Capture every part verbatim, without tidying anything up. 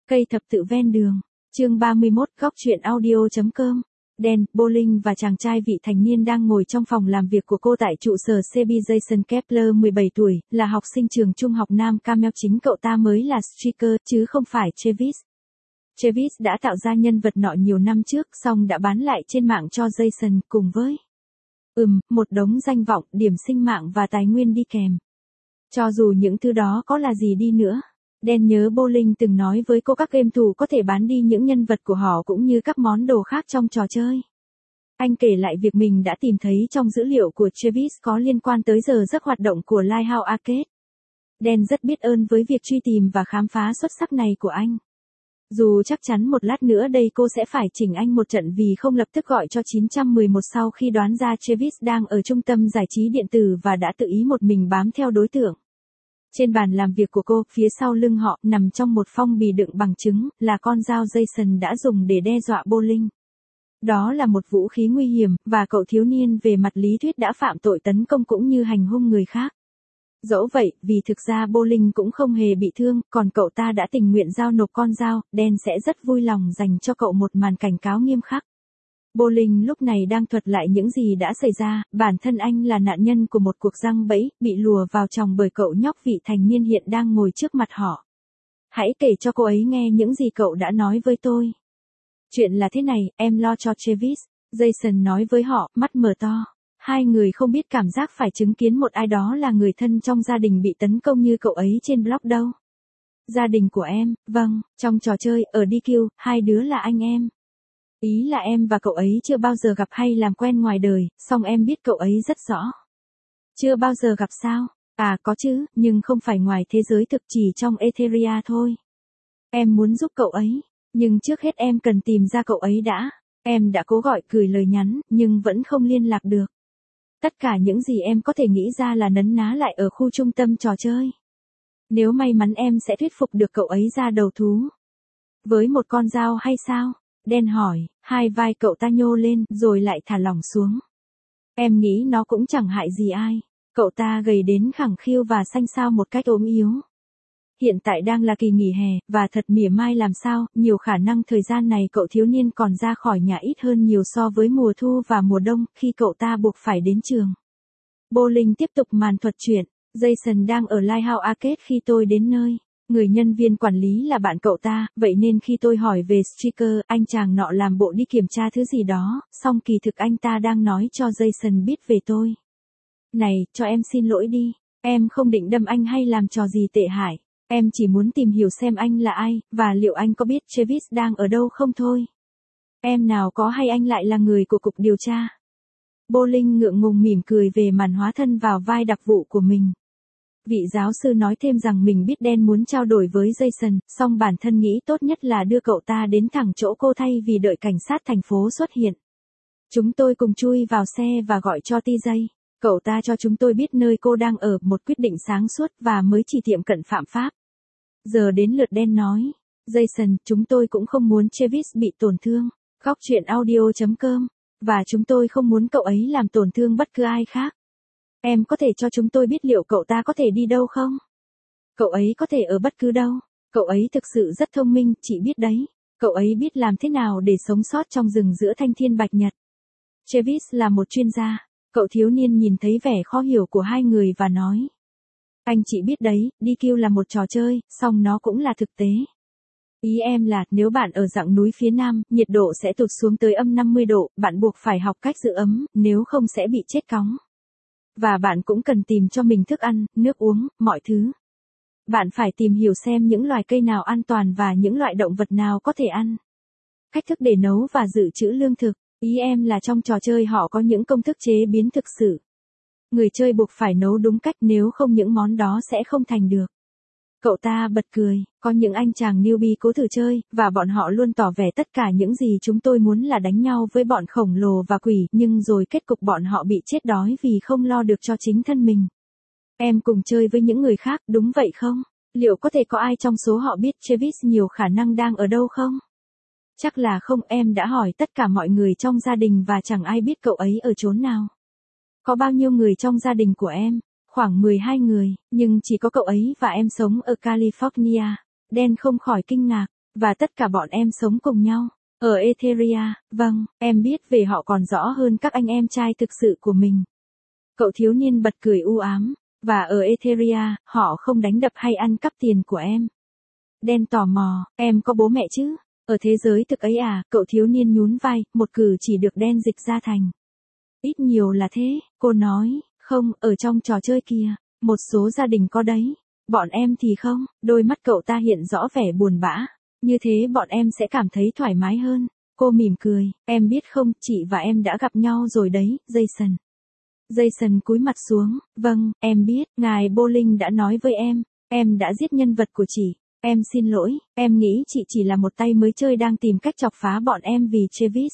Cây thập tự ven đường. Chương ba mươi mốt, góc truyện audio chấm com. Dan, Bolin và chàng trai vị thành niên đang ngồi trong phòng làm việc của cô tại trụ sở xê bê Jason Kepler mười bảy tuổi, là học sinh trường trung học Nam Carmel. Chính cậu ta mới là streaker, chứ không phải Travis. Travis đã tạo ra nhân vật nọ nhiều năm trước, xong đã bán lại trên mạng cho Jason, cùng với Ừm, một đống danh vọng, điểm sinh mạng và tài nguyên đi kèm. Cho dù những thứ đó có là gì đi nữa, Dan nhớ Bolin từng nói với cô các game thủ có thể bán đi những nhân vật của họ cũng như các món đồ khác trong trò chơi. Anh kể lại việc mình đã tìm thấy trong dữ liệu của Travis có liên quan tới giờ giấc hoạt động của Lighthouse Arcade. Dan rất biết ơn với việc truy tìm và khám phá xuất sắc này của anh. Dù chắc chắn một lát nữa đây cô sẽ phải chỉnh anh một trận vì không lập tức gọi cho chín một một sau khi đoán ra Travis đang ở trung tâm giải trí điện tử và đã tự ý một mình bám theo đối tượng. Trên bàn làm việc của cô, phía sau lưng họ, nằm trong một phong bì đựng bằng chứng, là con dao Jason đã dùng để đe dọa Bolin. Đó là một vũ khí nguy hiểm, và cậu thiếu niên về mặt lý thuyết đã phạm tội tấn công cũng như hành hung người khác. Dẫu vậy, vì thực ra Bolin cũng không hề bị thương, còn cậu ta đã tình nguyện giao nộp con dao, Dan sẽ rất vui lòng dành cho cậu một màn cảnh cáo nghiêm khắc. Bolin lúc này đang thuật lại những gì đã xảy ra, bản thân anh là nạn nhân của một cuộc giăng bẫy, bị lùa vào chòng bởi cậu nhóc vị thành niên hiện đang ngồi trước mặt họ. Hãy kể cho cô ấy nghe những gì cậu đã nói với tôi. Chuyện là thế này, em lo cho Travis, Jason nói với họ, mắt mở to. Hai người không biết cảm giác phải chứng kiến một ai đó là người thân trong gia đình bị tấn công như cậu ấy trên blog đâu. Gia đình của em, vâng, trong trò chơi, ở đê quy, hai đứa là anh em. Ý là em và cậu ấy chưa bao giờ gặp hay làm quen ngoài đời, song em biết cậu ấy rất rõ. Chưa bao giờ gặp sao? À có chứ, nhưng không phải ngoài thế giới thực, chỉ trong Etheria thôi. Em muốn giúp cậu ấy, nhưng trước hết em cần tìm ra cậu ấy đã. Em đã cố gọi, gửi lời nhắn, nhưng vẫn không liên lạc được. Tất cả những gì em có thể nghĩ ra là nấn ná lại ở khu trung tâm trò chơi. Nếu may mắn em sẽ thuyết phục được cậu ấy ra đầu thú. Với một con dao hay sao? Dan hỏi, hai vai cậu ta nhô lên, rồi lại thả lỏng xuống. Em nghĩ nó cũng chẳng hại gì ai. Cậu ta gầy đến khẳng khiu và xanh xao một cách ốm yếu. Hiện tại đang là kỳ nghỉ hè, và thật mỉa mai làm sao, nhiều khả năng thời gian này cậu thiếu niên còn ra khỏi nhà ít hơn nhiều so với mùa thu và mùa đông, khi cậu ta buộc phải đến trường. Bolin tiếp tục màn thuật chuyện, Jason đang ở Lighthouse Arcade khi tôi đến nơi. Người nhân viên quản lý là bạn cậu ta, vậy nên khi tôi hỏi về streaker, anh chàng nọ làm bộ đi kiểm tra thứ gì đó, song kỳ thực anh ta đang nói cho Jason biết về tôi. Này, cho em xin lỗi đi, em không định đâm anh hay làm trò gì tệ hại. Em chỉ muốn tìm hiểu xem anh là ai, và liệu anh có biết Travis đang ở đâu không thôi. Em nào có hay anh lại là người của cục điều tra. Bolin ngượng ngùng mỉm cười về màn hóa thân vào vai đặc vụ của mình. Vị giáo sư nói thêm rằng mình biết Dan muốn trao đổi với Jason, song bản thân nghĩ tốt nhất là đưa cậu ta đến thẳng chỗ cô thay vì đợi cảnh sát thành phố xuất hiện. Chúng tôi cùng chui vào xe và gọi cho tê gi. Cậu ta cho chúng tôi biết nơi cô đang ở, một quyết định sáng suốt và mới chỉ tiệm cận phạm pháp. Giờ đến lượt Dan nói. Jason, chúng tôi cũng không muốn Travis bị tổn thương. Góc truyện audio chấm com. Và chúng tôi không muốn cậu ấy làm tổn thương bất cứ ai khác. Em có thể cho chúng tôi biết liệu cậu ta có thể đi đâu không? Cậu ấy có thể ở bất cứ đâu. Cậu ấy thực sự rất thông minh, chị biết đấy. Cậu ấy biết làm thế nào để sống sót trong rừng giữa thanh thiên bạch nhật. Travis là một chuyên gia. Cậu thiếu niên nhìn thấy vẻ khó hiểu của hai người và nói. Anh chị biết đấy, đê quy là một trò chơi, song nó cũng là thực tế. Ý em là, nếu bạn ở dặng núi phía Nam, nhiệt độ sẽ tụt xuống tới âm năm mươi độ, bạn buộc phải học cách giữ ấm, nếu không sẽ bị chết cóng. Và bạn cũng cần tìm cho mình thức ăn, nước uống, mọi thứ. Bạn phải tìm hiểu xem những loài cây nào an toàn và những loại động vật nào có thể ăn. Cách thức để nấu và dự trữ lương thực. Ý em là trong trò chơi họ có những công thức chế biến thực sự. Người chơi buộc phải nấu đúng cách, nếu không những món đó sẽ không thành được. Cậu ta bật cười, có những anh chàng newbie cố thử chơi, và bọn họ luôn tỏ vẻ tất cả những gì chúng tôi muốn là đánh nhau với bọn khổng lồ và quỷ, nhưng rồi kết cục bọn họ bị chết đói vì không lo được cho chính thân mình. Em cùng chơi với những người khác, đúng vậy không? Liệu có thể có ai trong số họ biết Travis nhiều khả năng đang ở đâu không? Chắc là không, em đã hỏi tất cả mọi người trong gia đình và chẳng ai biết cậu ấy ở chốn nào. Có bao nhiêu người trong gia đình của em? Khoảng mười hai người, nhưng chỉ có cậu ấy và em sống ở California. Dan không khỏi kinh ngạc. Và tất cả bọn em sống cùng nhau. Ở Etheria, vâng, em biết về họ còn rõ hơn các anh em trai thực sự của mình. Cậu thiếu niên bật cười u ám. Và ở Etheria, họ không đánh đập hay ăn cắp tiền của em. Dan tò mò, em có bố mẹ chứ? Ở thế giới thực ấy à, cậu thiếu niên nhún vai, một cử chỉ được Dan dịch ra thành. Ít nhiều là thế, cô nói, không, ở trong trò chơi kia, một số gia đình có đấy. Bọn em thì không, đôi mắt cậu ta hiện rõ vẻ buồn bã. Như thế bọn em sẽ cảm thấy thoải mái hơn. Cô mỉm cười, em biết không, chị và em đã gặp nhau rồi đấy, Jason. Jason cúi mặt xuống, vâng, em biết, ngài Bolling đã nói với em, em đã giết nhân vật của chị. Em xin lỗi, em nghĩ chị chỉ là một tay mới chơi đang tìm cách chọc phá bọn em vì Travis.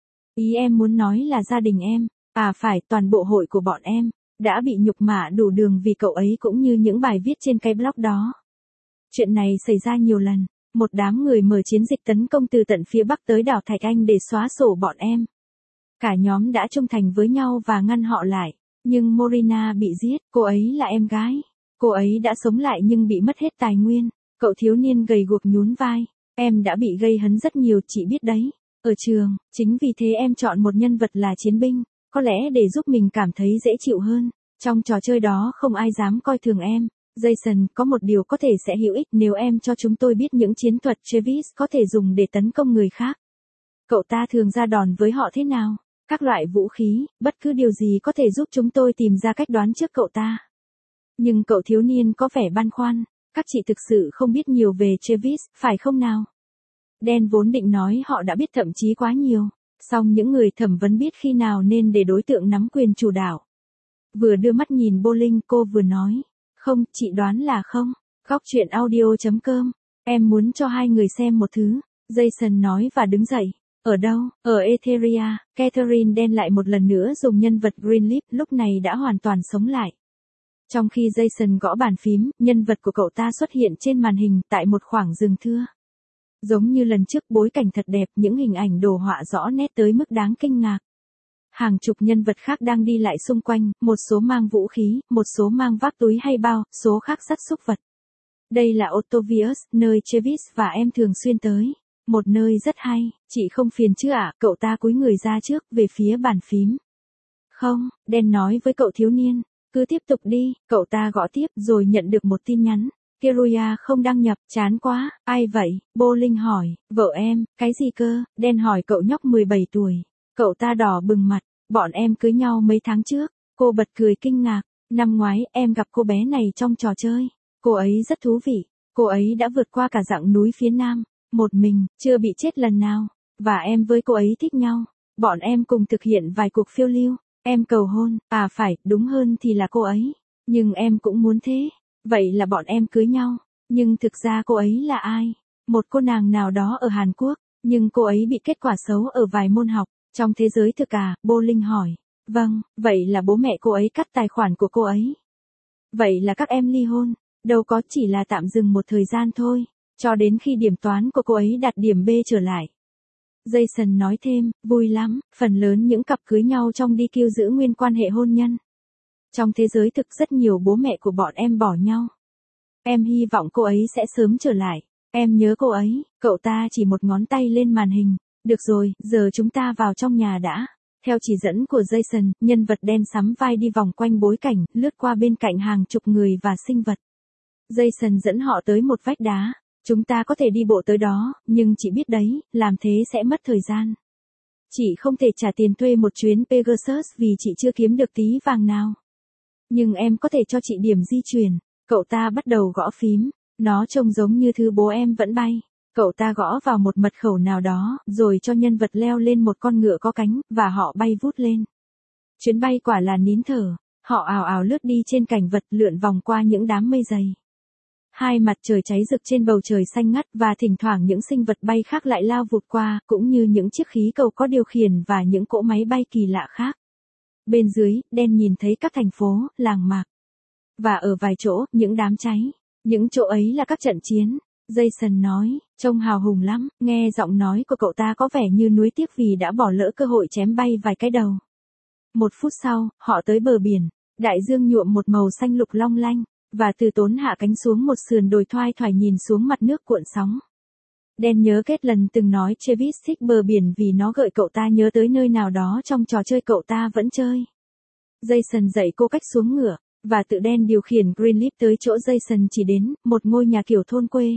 Ý em muốn nói là gia đình em, à phải, toàn bộ hội của bọn em, đã bị nhục mạ đủ đường vì cậu ấy cũng như những bài viết trên cái blog đó. Chuyện này xảy ra nhiều lần, một đám người mở chiến dịch tấn công từ tận phía bắc tới đảo Thạch Anh để xóa sổ bọn em. Cả nhóm đã trung thành với nhau và ngăn họ lại, nhưng Morina bị giết, cô ấy là em gái. Cô ấy đã sống lại nhưng bị mất hết tài nguyên. Cậu thiếu niên gầy guộc nhún vai, em đã bị gây hấn rất nhiều, chị biết đấy. Ở trường, chính vì thế em chọn một nhân vật là chiến binh, có lẽ để giúp mình cảm thấy dễ chịu hơn. Trong trò chơi đó không ai dám coi thường em. Jason, có một điều có thể sẽ hữu ích nếu em cho chúng tôi biết những chiến thuật Travis có thể dùng để tấn công người khác. Cậu ta thường ra đòn với họ thế nào? Các loại vũ khí, bất cứ điều gì có thể giúp chúng tôi tìm ra cách đoán trước cậu ta. Nhưng cậu thiếu niên có vẻ băn khoăn. Các chị thực sự không biết nhiều về Travis, phải không nào? Dan vốn định nói họ đã biết thậm chí quá nhiều. Song những người thẩm vấn biết khi nào nên để đối tượng nắm quyền chủ đạo. Vừa đưa mắt nhìn Bolling, cô vừa nói. Không, chị đoán là không. Góc chuyện audio chấm com. Em muốn cho hai người xem một thứ. Jason nói và đứng dậy. Ở đâu? Ở Etheria. Catherine Dan lại một lần nữa dùng nhân vật Greenleaf lúc này đã hoàn toàn sống lại. Trong khi Jason gõ bàn phím, nhân vật của cậu ta xuất hiện trên màn hình tại một khoảng rừng thưa. Giống như lần trước, bối cảnh thật đẹp, những hình ảnh đồ họa rõ nét tới mức đáng kinh ngạc. Hàng chục nhân vật khác đang đi lại xung quanh, một số mang vũ khí, một số mang vác túi hay bao, số khác dắt súc vật. Đây là Ottovius, nơi Travis và em thường xuyên tới. Một nơi rất hay, chị không phiền chứ ạ? Cậu ta cúi người ra trước, về phía bàn phím. Không, Dan nói với cậu thiếu niên. Cứ tiếp tục đi, cậu ta gõ tiếp rồi nhận được một tin nhắn. Kiruya không đăng nhập, chán quá, ai vậy? Bolling hỏi, vợ em, cái gì cơ? Dan hỏi cậu nhóc mười bảy tuổi. Cậu ta đỏ bừng mặt, bọn em cưới nhau mấy tháng trước. Cô bật cười kinh ngạc, năm ngoái em gặp cô bé này trong trò chơi. Cô ấy rất thú vị, cô ấy đã vượt qua cả dãy núi phía nam, một mình, chưa bị chết lần nào. Và em với cô ấy thích nhau, bọn em cùng thực hiện vài cuộc phiêu lưu. Em cầu hôn, à phải, đúng hơn thì là cô ấy. Nhưng em cũng muốn thế. Vậy là bọn em cưới nhau. Nhưng thực ra cô ấy là ai? Một cô nàng nào đó ở Hàn Quốc. Nhưng cô ấy bị kết quả xấu ở vài môn học. Trong thế giới thực à? Bolling hỏi. Vâng, vậy là bố mẹ cô ấy cắt tài khoản của cô ấy. Vậy là các em ly hôn. Đâu có, chỉ là tạm dừng một thời gian thôi. Cho đến khi điểm toán của cô ấy đạt điểm B trở lại. Jason nói thêm, vui lắm, phần lớn những cặp cưới nhau trong đi kiêu giữ nguyên quan hệ hôn nhân. Trong thế giới thực rất nhiều bố mẹ của bọn em bỏ nhau. Em hy vọng cô ấy sẽ sớm trở lại. Em nhớ cô ấy. Cậu ta chỉ một ngón tay lên màn hình. Được rồi, giờ chúng ta vào trong nhà đã. Theo chỉ dẫn của Jason, nhân vật đen sắm vai đi vòng quanh bối cảnh, lướt qua bên cạnh hàng chục người và sinh vật. Jason dẫn họ tới một vách đá. Chúng ta có thể đi bộ tới đó, nhưng chị biết đấy, làm thế sẽ mất thời gian. Chị không thể trả tiền thuê một chuyến Pegasus vì chị chưa kiếm được tí vàng nào. Nhưng em có thể cho chị điểm di chuyển. Cậu ta bắt đầu gõ phím. Nó trông giống như thứ bố em vẫn bay. Cậu ta gõ vào một mật khẩu nào đó, rồi cho nhân vật leo lên một con ngựa có cánh, và họ bay vút lên. Chuyến bay quả là nín thở. Họ ào ào lướt đi trên cảnh vật, lượn vòng qua những đám mây dày. Hai mặt trời cháy rực trên bầu trời xanh ngắt, và thỉnh thoảng những sinh vật bay khác lại lao vụt qua, cũng như những chiếc khí cầu có điều khiển và những cỗ máy bay kỳ lạ khác. Bên dưới, Dan nhìn thấy các thành phố, làng mạc. Và ở vài chỗ, những đám cháy. Những chỗ ấy là các trận chiến. Jason nói, trông hào hùng lắm. Nghe giọng nói của cậu ta có vẻ như nuối tiếc vì đã bỏ lỡ cơ hội chém bay vài cái đầu. Một phút sau, họ tới bờ biển. Đại dương nhuộm một màu xanh lục long lanh. Và từ tốn hạ cánh xuống một sườn đồi thoai thoải nhìn xuống mặt nước cuộn sóng. Dan nhớ kết lần từng nói Travis thích bờ biển vì nó gợi cậu ta nhớ tới nơi nào đó trong trò chơi cậu ta vẫn chơi. Jason dạy cô cách xuống ngựa, và tự Dan điều khiển Greenleaf tới chỗ Jason chỉ đến, một ngôi nhà kiểu thôn quê.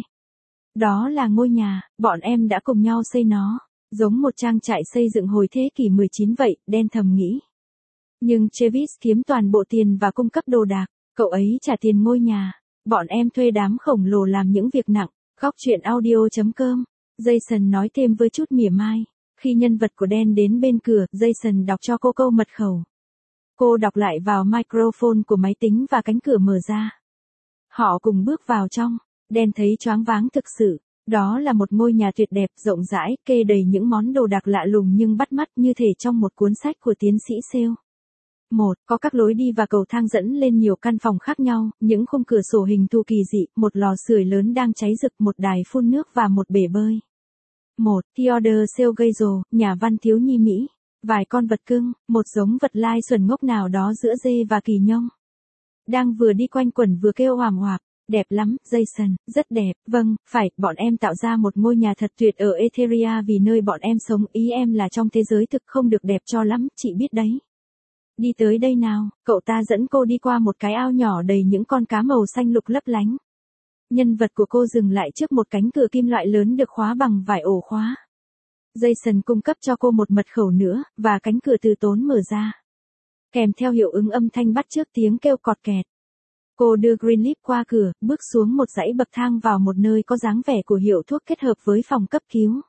Đó là ngôi nhà, bọn em đã cùng nhau xây nó, giống một trang trại xây dựng hồi thế kỷ mười chín vậy, Dan thầm nghĩ. Nhưng Travis kiếm toàn bộ tiền và cung cấp đồ đạc, cậu ấy trả tiền ngôi nhà, bọn em thuê đám khổng lồ làm những việc nặng. Góc chuyện audio chấm com, Jason nói thêm với chút mỉa mai. Khi nhân vật của Dan đến bên cửa, Jason đọc cho cô câu mật khẩu. Cô đọc lại vào microphone của máy tính và cánh cửa mở ra. Họ cùng bước vào trong. Dan thấy choáng váng thực sự. Đó là một ngôi nhà tuyệt đẹp, rộng rãi, kê đầy những món đồ đạc lạ lùng nhưng bắt mắt như thể trong một cuốn sách của tiến sĩ Sale. Một, có các lối đi và cầu thang dẫn lên nhiều căn phòng khác nhau, những khung cửa sổ hình thù kỳ dị, một lò sưởi lớn đang cháy rực, một đài phun nước và một bể bơi. Một, Theodore Selgazo, nhà văn thiếu nhi Mỹ. Vài con vật cưng, một giống vật lai xuẩn ngốc nào đó giữa dê và kỳ nhông. Đang vừa đi quanh quẩn vừa kêu hoàm hoạp. Đẹp lắm, Jason, rất đẹp, vâng, phải, bọn em tạo ra một ngôi nhà thật tuyệt ở Etheria vì nơi bọn em sống, ý em là trong thế giới thực không được đẹp cho lắm, chị biết đấy. Đi tới đây nào, cậu ta dẫn cô đi qua một cái ao nhỏ đầy những con cá màu xanh lục lấp lánh. Nhân vật của cô dừng lại trước một cánh cửa kim loại lớn được khóa bằng vải ổ khóa. Jason cung cấp cho cô một mật khẩu nữa, và cánh cửa từ tốn mở ra. Kèm theo hiệu ứng âm thanh bắt chước tiếng kêu cọt kẹt. Cô đưa Greenleaf qua cửa, bước xuống một dãy bậc thang vào một nơi có dáng vẻ của hiệu thuốc kết hợp với phòng cấp cứu.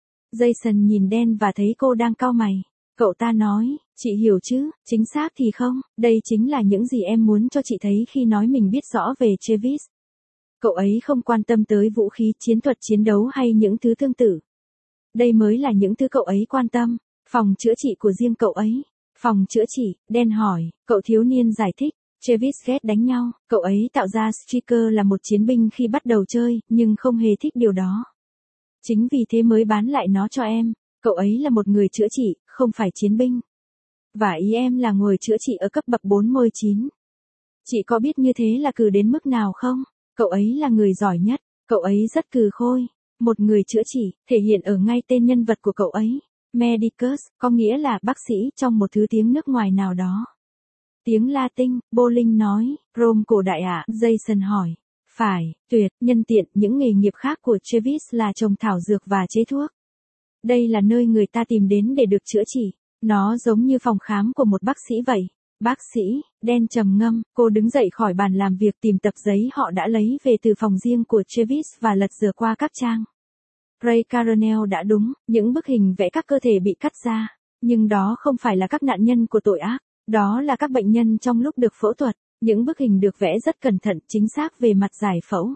Jason nhìn Dan và thấy cô đang cau mày. Cậu ta nói, chị hiểu chứ, chính xác thì không, đây chính là những gì em muốn cho chị thấy khi nói mình biết rõ về Travis. Cậu ấy không quan tâm tới vũ khí, chiến thuật chiến đấu hay những thứ tương tự. Đây mới là những thứ cậu ấy quan tâm, phòng chữa trị của riêng cậu ấy. Phòng chữa trị, Dan hỏi, cậu thiếu niên giải thích. Travis ghét đánh nhau, cậu ấy tạo ra Striker là một chiến binh khi bắt đầu chơi, nhưng không hề thích điều đó. Chính vì thế mới bán lại nó cho em, cậu ấy là một người chữa trị, không phải chiến binh. Và ý em là người chữa trị ở cấp bậc bốn mươi chín. Chị có biết như thế là cừ đến mức nào không? Cậu ấy là người giỏi nhất, cậu ấy rất cừ khôi. Một người chữa trị, thể hiện ở ngay tên nhân vật của cậu ấy. Medicus, có nghĩa là bác sĩ trong một thứ tiếng nước ngoài nào đó. Tiếng Latin, Bolin nói, Rome cổ đại ạ, à? Jason hỏi. Phải, tuyệt, nhân tiện, những nghề nghiệp khác của Travis là trồng thảo dược và chế thuốc. Đây là nơi người ta tìm đến để được chữa trị. Nó giống như phòng khám của một bác sĩ vậy. Bác sĩ, Dan trầm ngâm, cô đứng dậy khỏi bàn làm việc tìm tập giấy họ đã lấy về từ phòng riêng của Travis và lật dở qua các trang. Ray Caronell đã đúng, những bức hình vẽ các cơ thể bị cắt ra. Nhưng đó không phải là các nạn nhân của tội ác. Đó là các bệnh nhân trong lúc được phẫu thuật, những bức hình được vẽ rất cẩn thận, chính xác về mặt giải phẫu.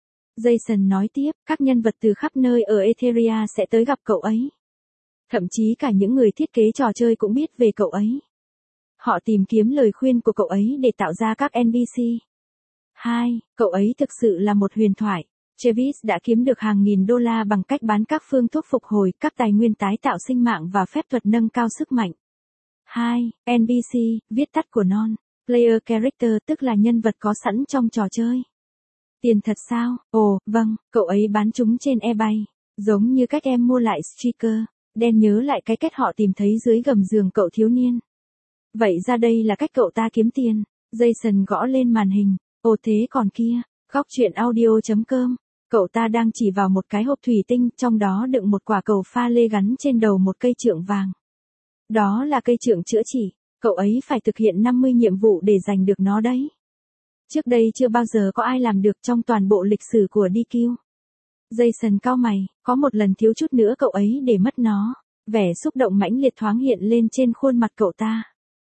Jason nói tiếp, các nhân vật từ khắp nơi ở Etheria sẽ tới gặp cậu ấy. Thậm chí cả những người thiết kế trò chơi cũng biết về cậu ấy. Họ tìm kiếm lời khuyên của cậu ấy để tạo ra các en pê xê. Hai, cậu ấy thực sự là một huyền thoại. Travis đã kiếm được hàng nghìn đô la bằng cách bán các phương thuốc phục hồi, các tài nguyên tái tạo sinh mạng và phép thuật nâng cao sức mạnh. Hai, en pê xê, viết tắt của Non-Player Character, tức là nhân vật có sẵn trong trò chơi. Tiền thật sao? Ồ, vâng, cậu ấy bán chúng trên eBay, giống như cách em mua lại Striker. Dan nhớ lại cái kết họ tìm thấy dưới gầm giường cậu thiếu niên. Vậy ra đây là cách cậu ta kiếm tiền. Jason gõ lên màn hình. Ồ thế còn kia, góc chuyện audio chấm com. Cậu ta đang chỉ vào một cái hộp thủy tinh, trong đó đựng một quả cầu pha lê gắn trên đầu một cây trượng vàng. Đó là cây trượng chữa trị, cậu ấy phải thực hiện năm mươi nhiệm vụ để giành được nó đấy. Trước đây chưa bao giờ có ai làm được trong toàn bộ lịch sử của đê quy. Jason cau mày, có một lần thiếu chút nữa cậu ấy để mất nó. Vẻ xúc động mãnh liệt thoáng hiện lên trên khuôn mặt cậu ta.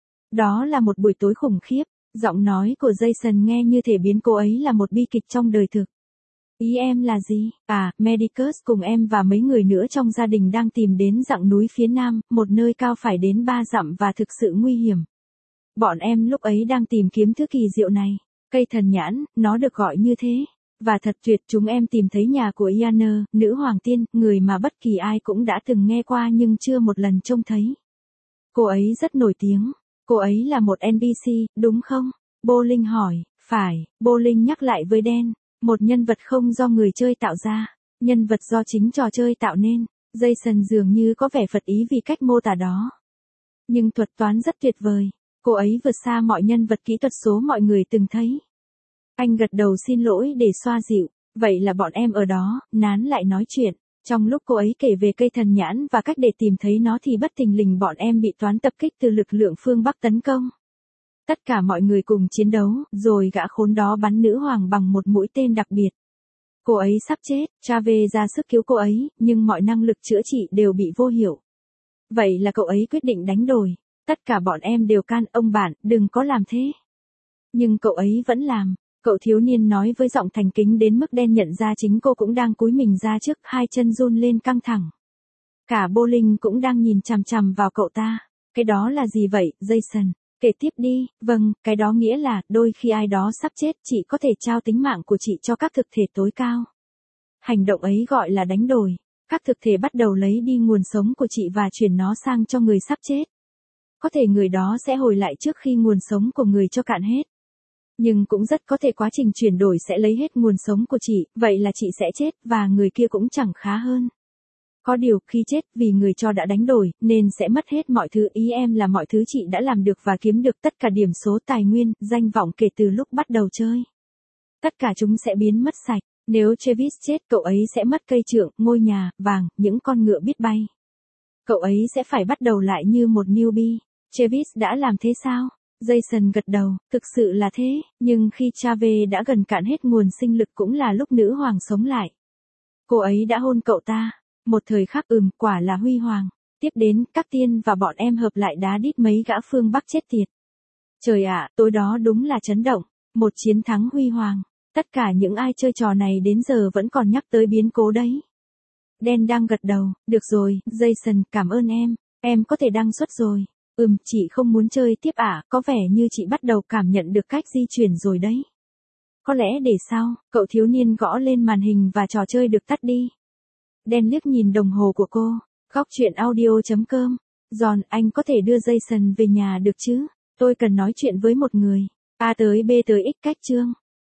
Đó là một buổi tối khủng khiếp, giọng nói của Jason nghe như thể biến cô ấy là một bi kịch trong đời thực. Ý em là gì? À, Medicus cùng em và mấy người nữa trong gia đình đang tìm đến dặng núi phía nam, một nơi cao phải đến ba dặm và thực sự nguy hiểm. Bọn em lúc ấy đang tìm kiếm thứ kỳ diệu này, cây thần nhãn, nó được gọi như thế. Và thật tuyệt, chúng em tìm thấy nhà của Iana, nữ hoàng tiên, người mà bất kỳ ai cũng đã từng nghe qua nhưng chưa một lần trông thấy. Cô ấy rất nổi tiếng. Cô ấy là một en pê xê, đúng không? Bolin hỏi. Phải, Bolin nhắc lại với Dan. Một nhân vật không do người chơi tạo ra. Nhân vật do chính trò chơi tạo nên, Jason dường như có vẻ phật ý vì cách mô tả đó. Nhưng thuật toán rất tuyệt vời, cô ấy vượt xa mọi nhân vật kỹ thuật số mọi người từng thấy. Anh gật đầu xin lỗi để xoa dịu, vậy là bọn em ở đó, nán lại nói chuyện. Trong lúc cô ấy kể về cây thần nhãn và cách để tìm thấy nó thì bất thình lình bọn em bị toán tập kích từ lực lượng phương Bắc tấn công. Tất cả mọi người cùng chiến đấu, rồi gã khốn đó bắn nữ hoàng bằng một mũi tên đặc biệt. Cô ấy sắp chết, Chave ra sức cứu cô ấy, nhưng mọi năng lực chữa trị đều bị vô hiệu. Vậy là cậu ấy quyết định đánh đổi. Tất cả bọn em đều can ông bạn, đừng có làm thế. Nhưng cậu ấy vẫn làm. Cậu thiếu niên nói với giọng thành kính đến mức đen nhận ra chính cô cũng đang cúi mình ra trước, hai chân run lên căng thẳng. Cả bowling cũng đang nhìn chằm chằm vào cậu ta. Cái đó là gì vậy, Jason? Kể tiếp đi. Vâng, cái đó nghĩa là, đôi khi ai đó sắp chết, chị có thể trao tính mạng của chị cho các thực thể tối cao. Hành động ấy gọi là đánh đổi. Các thực thể bắt đầu lấy đi nguồn sống của chị và chuyển nó sang cho người sắp chết. Có thể người đó sẽ hồi lại trước khi nguồn sống của người cho cạn hết. Nhưng cũng rất có thể quá trình chuyển đổi sẽ lấy hết nguồn sống của chị, vậy là chị sẽ chết, và người kia cũng chẳng khá hơn. Có điều, khi chết, vì người cho đã đánh đổi, nên sẽ mất hết mọi thứ, ý em là mọi thứ chị đã làm được và kiếm được, tất cả điểm số, tài nguyên, danh vọng kể từ lúc bắt đầu chơi. Tất cả chúng sẽ biến mất sạch. Nếu Travis chết, cậu ấy sẽ mất cây trượng, ngôi nhà, vàng, những con ngựa biết bay. Cậu ấy sẽ phải bắt đầu lại như một newbie. Travis đã làm thế sao? Jason gật đầu, thực sự là thế, nhưng khi Chave đã gần cạn hết nguồn sinh lực cũng là lúc nữ hoàng sống lại. Cô ấy đã hôn cậu ta. Một thời khắc ừm, quả là huy hoàng. Tiếp đến, các tiên và bọn em hợp lại đá đít mấy gã phương Bắc chết tiệt. Trời ạ, tối đó đúng là chấn động. Một chiến thắng huy hoàng. Tất cả những ai chơi trò này đến giờ vẫn còn nhắc tới biến cố đấy. Dan đang gật đầu, được rồi, Jason, cảm ơn em. Em có thể đăng xuất rồi. Ừm, chị không muốn chơi tiếp ạ, à, có vẻ như chị bắt đầu cảm nhận được cách di chuyển rồi đấy. Có lẽ để sau, cậu thiếu niên gõ lên màn hình và trò chơi được tắt đi. Dan liếc nhìn đồng hồ của cô. Góc chuyện audio chấm com. John, anh có thể đưa Jason về nhà được chứ? Tôi cần nói chuyện với một người. A tới B tới X cách chương.